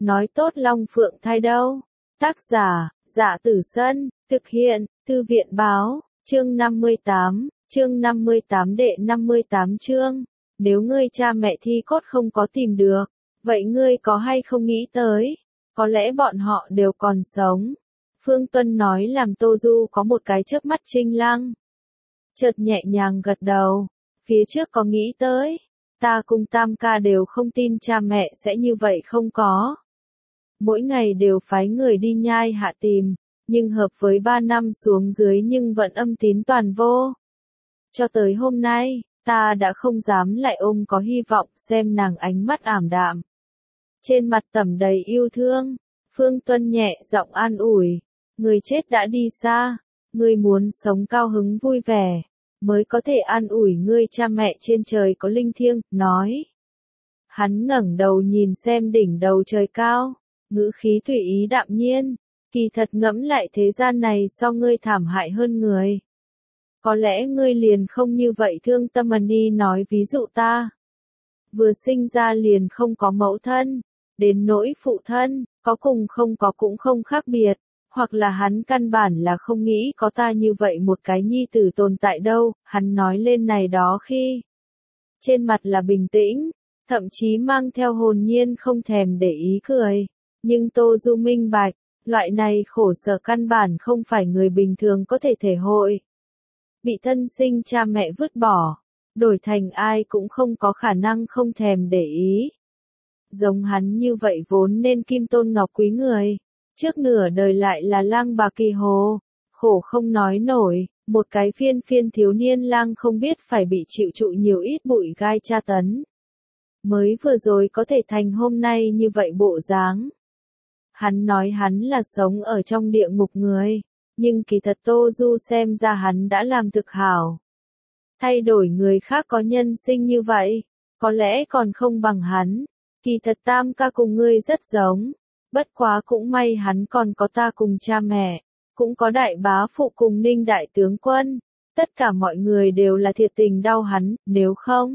nói tốt Long Phượng thai đâu. Tác giả, Dạ Tử Sân, thực hiện, Thư viện báo, chương 58 đệ 58 chương. Nếu ngươi cha mẹ thi cốt không có tìm được, vậy ngươi có hay không nghĩ tới, có lẽ bọn họ đều còn sống. Phương Tuân nói làm Tô Du có một cái chớp mắt trinh lăng. Chợt nhẹ nhàng gật đầu, phía trước có nghĩ tới, ta cùng Tam ca đều không tin cha mẹ sẽ như vậy không có. Mỗi ngày đều phái người đi nhai hạ tìm, nhưng hợp với 3 năm xuống dưới nhưng vẫn âm tín toàn vô. Cho tới hôm nay, ta đã không dám lại ôm có hy vọng xem nàng ánh mắt ảm đạm. Trên mặt tẩm đầy yêu thương, Phương Tuân nhẹ giọng an ủi, người chết đã đi xa, ngươi muốn sống cao hứng vui vẻ, mới có thể an ủi ngươi cha mẹ trên trời có linh thiêng, nói. Hắn ngẩng đầu nhìn xem đỉnh đầu trời cao, ngữ khí tùy ý đạm nhiên, kỳ thật ngẫm lại thế gian này so ngươi thảm hại hơn người. Có lẽ ngươi liền không như vậy thương tâm đi nói ví dụ ta. Vừa sinh ra liền không có mẫu thân, đến nỗi phụ thân, có cùng không có cũng không khác biệt, hoặc là hắn căn bản là không nghĩ có ta như vậy một cái nhi tử tồn tại đâu, hắn nói lên này đó khi. Trên mặt là bình tĩnh, thậm chí mang theo hồn nhiên không thèm để ý cười, nhưng Tô Du minh bạch, loại này khổ sở căn bản không phải người bình thường có thể thể hội. Bị thân sinh cha mẹ vứt bỏ, đổi thành ai cũng không có khả năng không thèm để ý. Giống hắn như vậy vốn nên kim tôn ngọc quý người, trước nửa đời lại là lang bà kỳ hồ, khổ không nói nổi, một cái phiên thiếu niên lang không biết phải bị chịu trụ nhiều ít bụi gai tra tấn. Mới vừa rồi có thể thành hôm nay như vậy bộ dáng. Hắn nói hắn là sống ở trong địa ngục người, nhưng kỳ thật Tô Du xem ra hắn đã làm thực hảo. Thay đổi người khác có nhân sinh như vậy, có lẽ còn không bằng hắn, kỳ thật Tam ca cùng ngươi rất giống, bất quá cũng may hắn còn có ta cùng cha mẹ, cũng có đại bá phụ cùng Ninh đại tướng quân, tất cả mọi người đều là thiệt tình đau hắn, nếu không.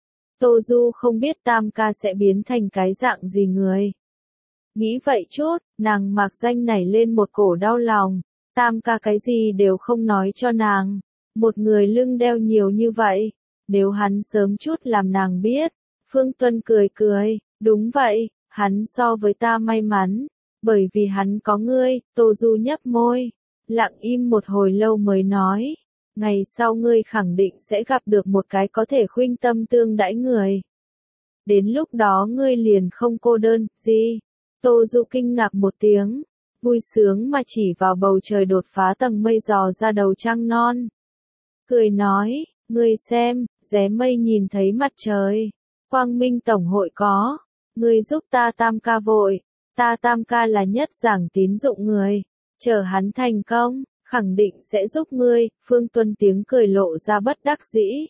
Tô Du không biết Tam ca sẽ biến thành cái dạng gì người. Nghĩ vậy chút, nàng mạc danh nảy lên một cổ đau lòng, Tam ca cái gì đều không nói cho nàng, một người lưng đeo nhiều như vậy, nếu hắn sớm chút làm nàng biết. Phương Tuân cười cười, đúng vậy, hắn so với ta may mắn, bởi vì hắn có ngươi. Tô Du nhấp môi, lặng im một hồi lâu mới nói, ngày sau ngươi khẳng định sẽ gặp được một cái có thể khuynh tâm tương đãi người. Đến lúc đó ngươi liền không cô đơn, gì? Tô Du kinh ngạc một tiếng, vui sướng mà chỉ vào bầu trời đột phá tầng mây dò ra đầu trăng non. Cười nói, ngươi xem, ré mây nhìn thấy mặt trời, Quang Minh Tổng hội có, ngươi giúp ta Tam ca vội, ta Tam ca là nhất giảng tín dụng người, chờ hắn thành công, khẳng định sẽ giúp ngươi. Phương Tuân tiếng cười lộ ra bất đắc dĩ.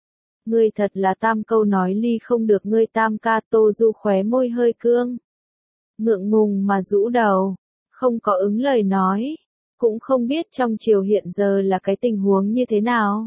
Ngươi thật là tam câu nói ly không được ngươi Tam ca. Tô Du khóe môi hơi cương, ngượng ngùng mà rũ đầu, không có ứng lời nói, cũng không biết trong triều hiện giờ là cái tình huống như thế nào.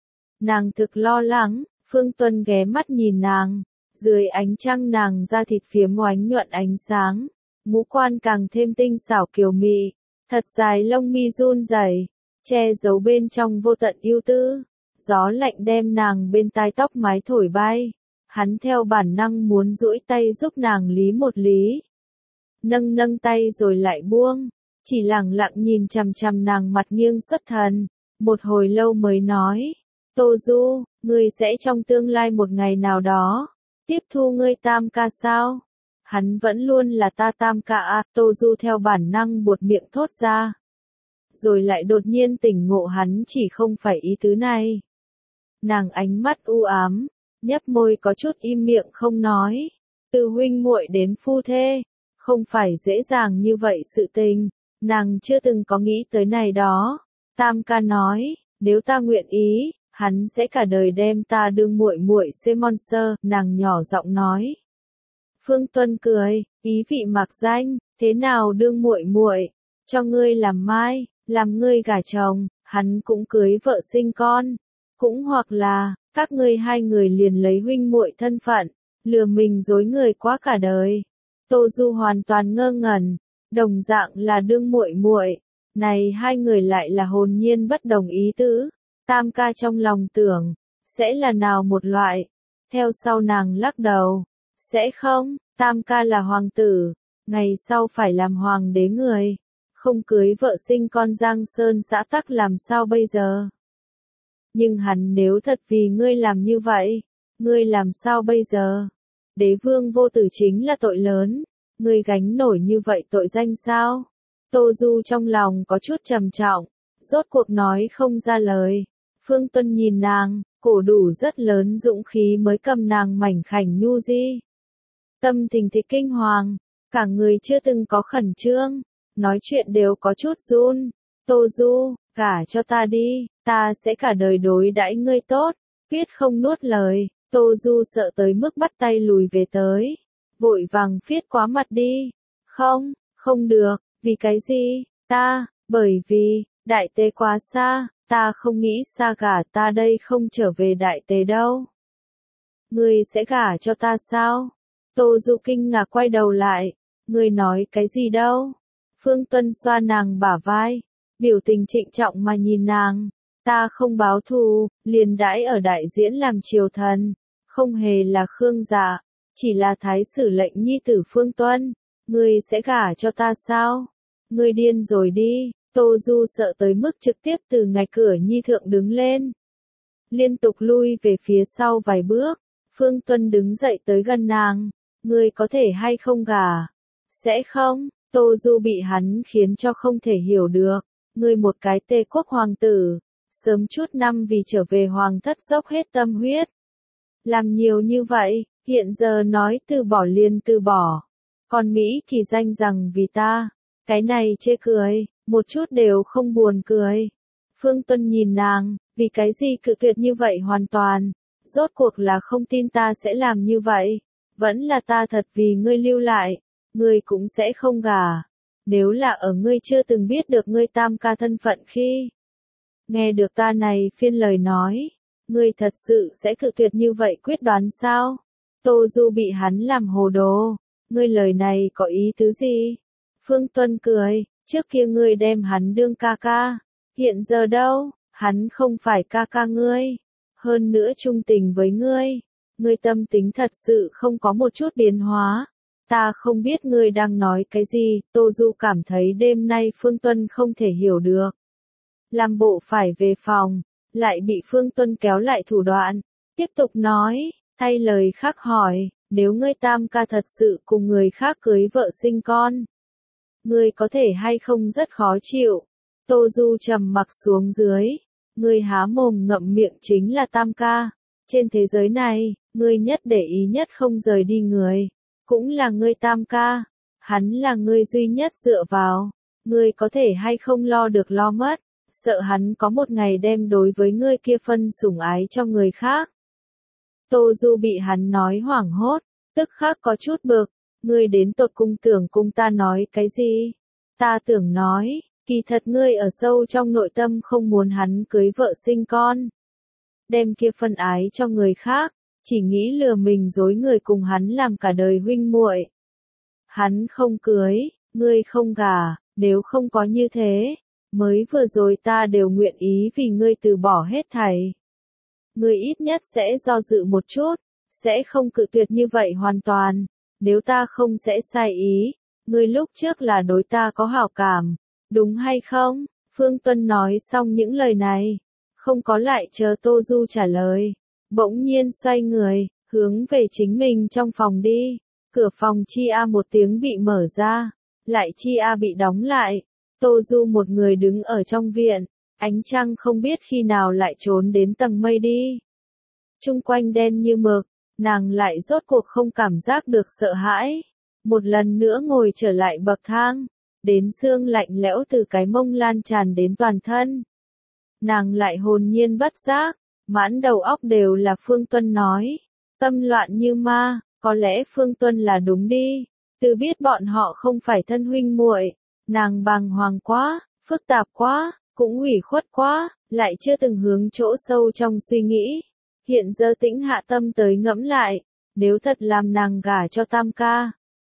Nàng thực lo lắng. Phương Tuân ghé mắt nhìn nàng, dưới ánh trăng nàng da thịt phiếm oánh nhuận ánh sáng, ngũ quan càng thêm tinh xảo kiều mị, thật dài lông mi run rẩy, che giấu bên trong vô tận yêu tư. Gió lạnh đem nàng bên tai tóc mái thổi bay, hắn theo bản năng muốn duỗi tay giúp nàng lý một lý. Nâng tay rồi lại buông, chỉ lẳng lặng nhìn chằm chằm nàng mặt nghiêng xuất thần, một hồi lâu mới nói, Tô Du, ngươi sẽ trong tương lai một ngày nào đó, tiếp thu ngươi Tam ca sao? Hắn vẫn luôn là ta Tam ca à? Tô Du theo bản năng buột miệng thốt ra. Rồi lại đột nhiên tỉnh ngộ hắn chỉ không phải ý tứ này. Nàng ánh mắt u ám, nhấp môi có chút im miệng không nói. Từ huynh muội đến phu thê, không phải dễ dàng như vậy sự tình, nàng chưa từng có nghĩ tới này đó. Tam ca nói, nếu ta nguyện ý, hắn sẽ cả đời đem ta đương muội muội Monster. Nàng nhỏ giọng nói. Phương Tuân cười, ý vị mặc danh, thế nào đương muội muội, cho ngươi làm mai, làm ngươi gả chồng, hắn cũng cưới vợ sinh con, cũng hoặc là các ngươi hai người liền lấy huynh muội thân phận, lừa mình dối người quá cả đời. Tô Du hoàn toàn ngơ ngẩn, đồng dạng là đương muội muội, này hai người lại là hồn nhiên bất đồng ý tứ. Tam ca trong lòng tưởng, sẽ là nào một loại? Theo sau nàng lắc đầu, sẽ không, Tam ca là hoàng tử, ngày sau phải làm hoàng đế người, không cưới vợ sinh con Giang Sơn xã tắc làm sao bây giờ? Nhưng hắn nếu thật vì ngươi làm như vậy, ngươi làm sao bây giờ? Đế vương vô tử chính là tội lớn, ngươi gánh nổi như vậy tội danh sao? Tô Du trong lòng có chút trầm trọng, rốt cuộc nói không ra lời. Phương Tuân nhìn nàng, cổ đủ rất lớn dũng khí mới cầm nàng mảnh khảnh nhu di. Tâm tình thì kinh hoàng, cả người chưa từng có khẩn trương, nói chuyện đều có chút run. Tô Du, gả cho ta đi, ta sẽ cả đời đối đãi ngươi tốt. Viết không nuốt lời, Tô Du sợ tới mức bắt tay lùi về tới. Vội vàng viết quá mặt đi. Không, không được, vì cái gì, bởi vì, đại tế quá xa, ta không nghĩ xa gả ta đây không trở về đại tế đâu. Ngươi sẽ gả cho ta sao? Tô Du kinh ngạc quay đầu lại, ngươi nói cái gì đâu? Phương Tuân xoa nàng bả vai, biểu tình trịnh trọng mà nhìn nàng, ta không báo thù, liền đãi ở đại diễn làm triều thần, không hề là Khương Dạ, chỉ là thái sử lệnh nhi tử Phương Tuân, ngươi sẽ gả cho ta sao? Ngươi điên rồi đi. Tô Du sợ tới mức trực tiếp từ ngạch cửa nhi thượng đứng lên, liên tục lui về phía sau vài bước. Phương Tuân đứng dậy tới gần nàng, ngươi có thể hay không gả? Sẽ không. Tô Du bị hắn khiến cho không thể hiểu được, ngươi một cái Tề quốc hoàng tử, sớm chút năm vì trở về hoàng thất dốc hết tâm huyết, làm nhiều như vậy, hiện giờ nói từ bỏ liền từ bỏ, còn Mỹ kỳ danh rằng vì ta, cái này chê cười. Một chút đều không buồn cười. Phương Tuân nhìn nàng, vì cái gì cự tuyệt như vậy hoàn toàn, rốt cuộc là không tin ta sẽ làm như vậy, vẫn là ta thật vì ngươi lưu lại, ngươi cũng sẽ không gả. Nếu là ở ngươi chưa từng biết được ngươi Tam ca thân phận khi nghe được ta này phiên lời nói, ngươi thật sự sẽ cự tuyệt như vậy quyết đoán sao? Tô Du bị hắn làm hồ đồ, ngươi lời này có ý tứ gì? Phương Tuân cười. Trước kia ngươi đem hắn đương ca ca, hiện giờ đâu, hắn không phải ca ca ngươi, hơn nữa trung tình với ngươi, ngươi tâm tính thật sự không có một chút biến hóa. Ta không biết ngươi đang nói cái gì, Tô Du cảm thấy đêm nay Phương Tuân không thể hiểu được. Làm bộ phải về phòng, lại bị Phương Tuân kéo lại thủ đoạn, tiếp tục nói, thay lời khác hỏi, nếu ngươi Tam ca thật sự cùng người khác cưới vợ sinh con, ngươi có thể hay không rất khó chịu. Tô Du trầm mặc xuống dưới, ngươi há mồm ngậm miệng chính là Tam ca, trên thế giới này, ngươi nhất để ý nhất không rời đi người, cũng là ngươi Tam ca, hắn là ngươi duy nhất dựa vào, ngươi có thể hay không lo được lo mất, sợ hắn có một ngày đem đối với ngươi kia phân sủng ái cho người khác. Tô Du bị hắn nói hoảng hốt, tức khắc có chút bực. Ngươi đến tột cùng tưởng cùng ta nói cái gì? Ta tưởng nói, kỳ thật ngươi ở sâu trong nội tâm không muốn hắn cưới vợ sinh con. Đem kia phân ái cho người khác, chỉ nghĩ lừa mình dối người cùng hắn làm cả đời huynh muội. Hắn không cưới, ngươi không gả, nếu không có như thế, mới vừa rồi ta đều nguyện ý vì ngươi từ bỏ hết thảy. Ngươi ít nhất sẽ do dự một chút, sẽ không cự tuyệt như vậy hoàn toàn. Nếu ta không sẽ sai ý, ngươi lúc trước là đối ta có hảo cảm, đúng hay không? Phương Tuân nói xong những lời này, không có lại chờ Tô Du trả lời, bỗng nhiên xoay người, hướng về chính mình trong phòng đi. Cửa phòng chi a một tiếng bị mở ra, lại chi a bị đóng lại. Tô Du một người đứng ở trong viện, ánh trăng không biết khi nào lại trốn đến tầng mây đi. Chung quanh đen như mực. Nàng lại rốt cuộc không cảm giác được sợ hãi, một lần nữa ngồi trở lại bậc thang, đến xương lạnh lẽo từ cái mông lan tràn đến toàn thân. Nàng lại hồn nhiên bất giác, mãn đầu óc đều là Phương Tuân nói, tâm loạn như ma, có lẽ Phương Tuân là đúng đi, từ biết bọn họ không phải thân huynh muội, nàng bàng hoàng quá, phức tạp quá, cũng ủy khuất quá, lại chưa từng hướng chỗ sâu trong suy nghĩ. Hiện giờ tĩnh hạ tâm tới ngẫm lại, nếu thật làm nàng gả cho Tam ca,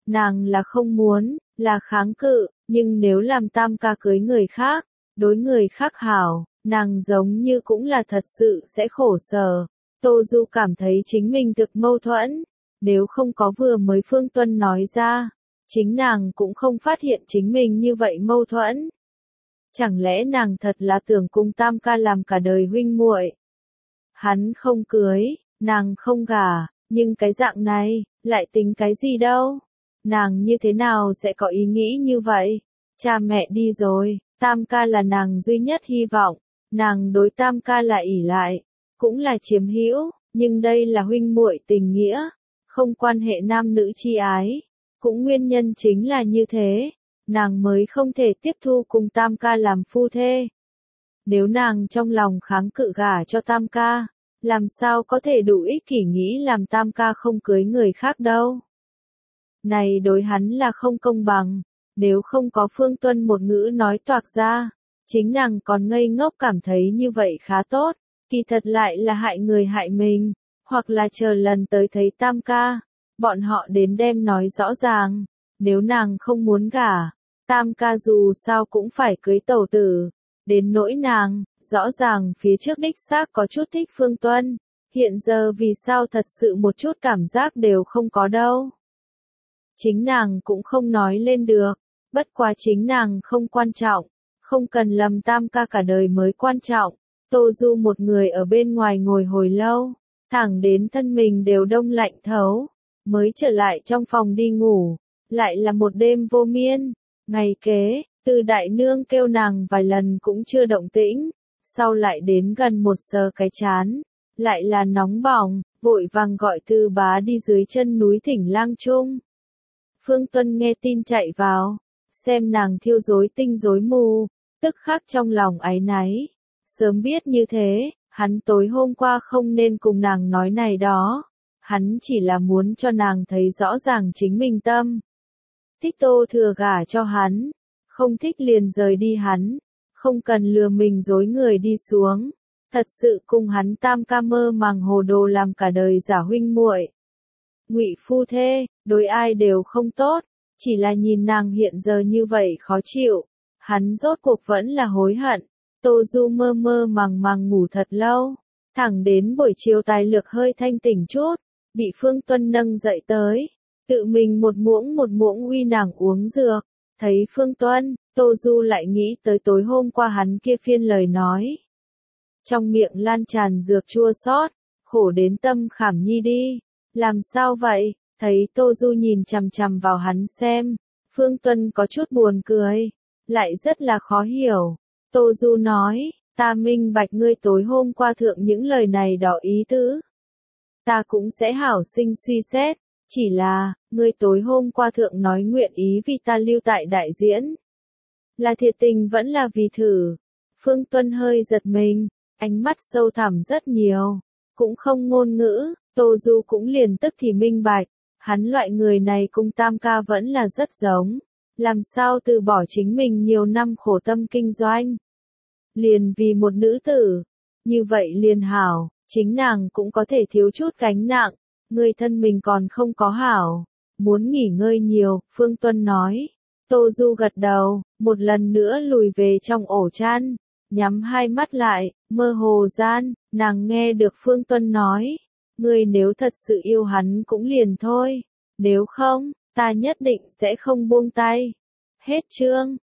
nàng là không muốn, là kháng cự, nhưng nếu làm Tam ca cưới người khác, đối người khác hảo, nàng giống như cũng là thật sự sẽ khổ sở. Tô Du cảm thấy chính mình thực mâu thuẫn, nếu không có vừa mới Phương Tuân nói ra, chính nàng cũng không phát hiện chính mình như vậy mâu thuẫn. Chẳng lẽ nàng thật là tưởng cùng Tam ca làm cả đời huynh muội? Hắn không cưới, nàng không gả, nhưng cái dạng này, lại tính cái gì đâu? Nàng như thế nào sẽ có ý nghĩ như vậy? Cha mẹ đi rồi, Tam ca là nàng duy nhất hy vọng, nàng đối Tam ca là ỷ lại, cũng là chiếm hữu, nhưng đây là huynh muội tình nghĩa, không quan hệ nam nữ chi ái. Cũng nguyên nhân chính là như thế, nàng mới không thể tiếp thu cùng Tam ca làm phu thê. Nếu nàng trong lòng kháng cự gả cho Tam ca, làm sao có thể đủ ích kỷ nghĩ làm Tam ca không cưới người khác đâu. Này đối hắn là không công bằng, nếu không có Phương Tuân một ngữ nói toạc ra, chính nàng còn ngây ngốc cảm thấy như vậy khá tốt, kỳ thật lại là hại người hại mình, hoặc là chờ lần tới thấy Tam ca, bọn họ đến đem nói rõ ràng, nếu nàng không muốn gả, Tam ca dù sao cũng phải cưới tẩu tử, đến nỗi nàng, rõ ràng phía trước đích xác có chút thích Phương Tuân, hiện giờ vì sao thật sự một chút cảm giác đều không có đâu. Chính nàng cũng không nói lên được, bất quá chính nàng không quan trọng, không cần lầm Tam ca cả đời mới quan trọng. Tô Du một người ở bên ngoài ngồi hồi lâu, thẳng đến thân mình đều đông lạnh thấu, mới trở lại trong phòng đi ngủ, lại là một đêm vô miên. Ngày kế, Từ đại nương kêu nàng vài lần cũng chưa động tĩnh, sau lại đến gần 1 giờ cái chán, lại là nóng bỏng, vội vàng gọi Từ bá đi dưới chân núi Thỉnh Lang Trung. Phương Tuân nghe tin chạy vào, xem nàng thiêu rối tinh rối mù, tức khắc trong lòng áy náy. Sớm biết như thế, hắn tối hôm qua không nên cùng nàng nói này đó. Hắn chỉ là muốn cho nàng thấy rõ ràng chính mình tâm. Thích Tô Thừa gả cho hắn, không thích liền rời đi hắn, không cần lừa mình dối người đi xuống. Thật sự cùng hắn Tam ca mơ màng hồ đồ làm cả đời giả huynh muội. Ngụy phu thê, đối ai đều không tốt, chỉ là nhìn nàng hiện giờ như vậy khó chịu, hắn rốt cuộc vẫn là hối hận. Tô Du mơ mơ màng màng ngủ thật lâu, thẳng đến buổi chiều tài lực hơi thanh tỉnh chút, bị Phương Tuân nâng dậy tới, tự mình một muỗng uy nàng uống dược. Thấy Phương Tuân, Tô Du lại nghĩ tới tối hôm qua hắn kia phiên lời nói. Trong miệng lan tràn dược chua xót, khổ đến tâm khảm nhi đi. Làm sao vậy? Thấy Tô Du nhìn chằm chằm vào hắn xem, Phương Tuân có chút buồn cười, lại rất là khó hiểu. Tô Du nói, ta minh bạch ngươi tối hôm qua thượng những lời này đỏ ý tứ. Ta cũng sẽ hảo sinh suy xét, chỉ là, ngươi tối hôm qua thượng nói nguyện ý vì ta lưu tại đại diễn. Là thiệt tình vẫn là vì thử. Phương Tuân hơi giật mình, ánh mắt sâu thẳm rất nhiều, cũng không ngôn ngữ. Tô Du cũng liền tức thì minh bạch, hắn loại người này cùng Tam ca vẫn là rất giống, làm sao từ bỏ chính mình nhiều năm khổ tâm kinh doanh. Liền vì một nữ tử, như vậy liền hảo, chính nàng cũng có thể thiếu chút gánh nặng, người thân mình còn không có hảo, muốn nghỉ ngơi nhiều, Phương Tuân nói. Tô Du gật đầu, một lần nữa lùi về trong ổ chăn, nhắm hai mắt lại, mơ hồ gian, nàng nghe được Phương Tuân nói. Ngươi nếu thật sự yêu hắn cũng liền thôi, nếu không, ta nhất định sẽ không buông tay. Hết chương.